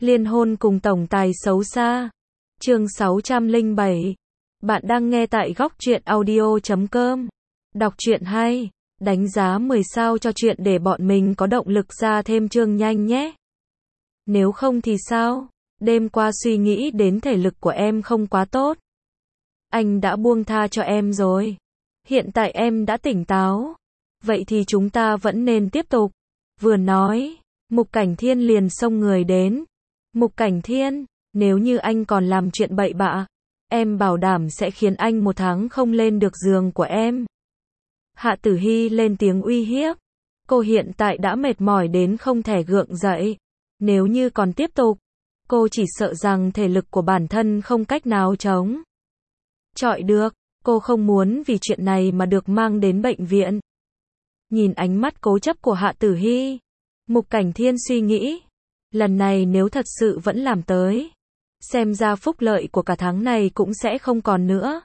Liên hôn cùng tổng tài xấu xa. Chương 607. Bạn đang nghe tại góc truyện audio.com. Đọc truyện hay, đánh giá 10 sao cho truyện để bọn mình có động lực ra thêm chương nhanh nhé. Nếu không thì sao? Đêm qua suy nghĩ đến thể lực của em không quá tốt. Anh đã buông tha cho em rồi. Hiện tại em đã tỉnh táo. Vậy thì chúng ta vẫn nên tiếp tục. Vừa nói, Mục Cảnh Thiên liền xông người đến. Mục Cảnh Thiên, nếu như anh còn làm chuyện bậy bạ, em bảo đảm sẽ khiến anh 1 tháng không lên được giường của em. Hạ Tử Hy lên tiếng uy hiếp. Cô hiện tại đã mệt mỏi đến không thể gượng dậy. Nếu như còn tiếp tục, cô chỉ sợ rằng thể lực của bản thân không cách nào chống chọi được. Cô không muốn vì chuyện này mà được mang đến bệnh viện. Nhìn ánh mắt cố chấp của Hạ Tử Hy, Mục Cảnh Thiên suy nghĩ, lần này nếu thật sự vẫn làm tới, xem ra phúc lợi của cả tháng này cũng sẽ không còn nữa.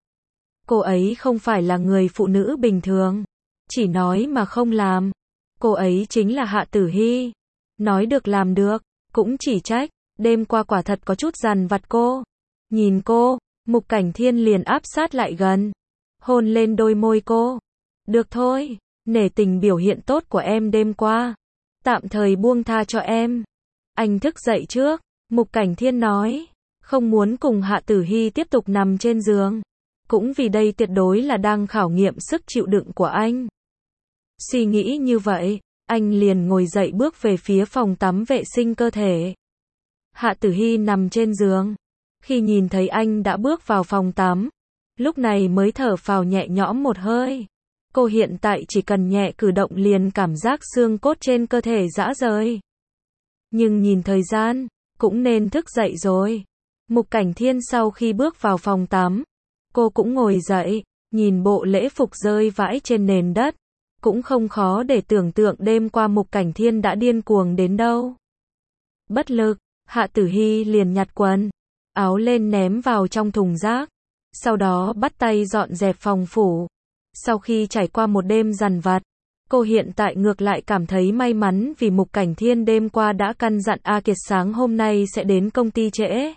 Cô ấy không phải là người phụ nữ bình thường, chỉ nói mà không làm. Cô ấy chính là Hạ Tử Hy, nói được làm được, cũng chỉ trách, đêm qua quả thật có chút dằn vặt cô. Nhìn cô, Mục Cảnh Thiên liền áp sát lại gần, hôn lên đôi môi cô. Được thôi, nể tình biểu hiện tốt của em đêm qua, tạm thời buông tha cho em. Anh thức dậy trước, Mục Cảnh Thiên nói, không muốn cùng Hạ Tử Hy tiếp tục nằm trên giường. Cũng vì đây tuyệt đối là đang khảo nghiệm sức chịu đựng của anh. Suy nghĩ như vậy, anh liền ngồi dậy bước về phía phòng tắm vệ sinh cơ thể. Hạ Tử Hy nằm trên giường. Khi nhìn thấy anh đã bước vào phòng tắm, lúc này mới thở phào nhẹ nhõm một hơi. Cô hiện tại chỉ cần nhẹ cử động liền cảm giác xương cốt trên cơ thể rã rời. Nhưng nhìn thời gian, cũng nên thức dậy rồi. Mục Cảnh Thiên sau khi bước vào phòng tắm, cô cũng ngồi dậy, nhìn bộ lễ phục rơi vãi trên nền đất. Cũng không khó để tưởng tượng đêm qua Mục Cảnh Thiên đã điên cuồng đến đâu. Bất lực, Hạ Tử Hy liền nhặt quần áo lên ném vào trong thùng rác. Sau đó bắt tay dọn dẹp phòng phủ. Sau khi trải qua một đêm dằn vặt, cô hiện tại ngược lại cảm thấy may mắn vì Mục Cảnh Thiên đêm qua đã căn dặn A Kiệt sáng hôm nay sẽ đến công ty trễ.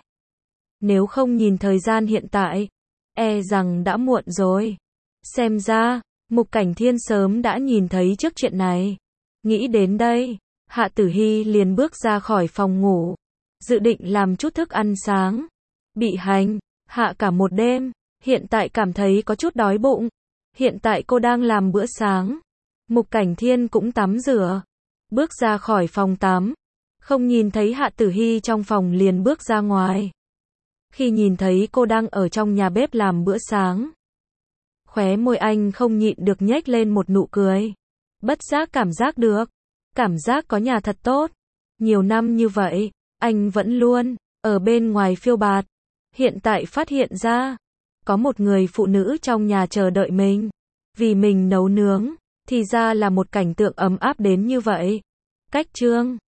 Nếu không nhìn thời gian hiện tại, e rằng đã muộn rồi. Xem ra, Mục Cảnh Thiên sớm đã nhìn thấy trước chuyện này. Nghĩ đến đây, Hạ Tử Hy liền bước ra khỏi phòng ngủ, dự định làm chút thức ăn sáng. Bị hành hạ cả một đêm, hiện tại cảm thấy có chút đói bụng. Hiện tại cô đang làm bữa sáng. Mục Cảnh Thiên cũng tắm rửa, bước ra khỏi phòng tắm, không nhìn thấy Hạ Tử Hy trong phòng liền bước ra ngoài. Khi nhìn thấy cô đang ở trong nhà bếp làm bữa sáng, khóe môi anh không nhịn được nhếch lên một nụ cười. Bất giác cảm giác được, cảm giác có nhà thật tốt. Nhiều năm như vậy, anh vẫn luôn ở bên ngoài phiêu bạt. Hiện tại phát hiện ra, có một người phụ nữ trong nhà chờ đợi mình, vì mình nấu nướng, thì ra là một cảnh tượng ấm áp đến như vậy. Cách chương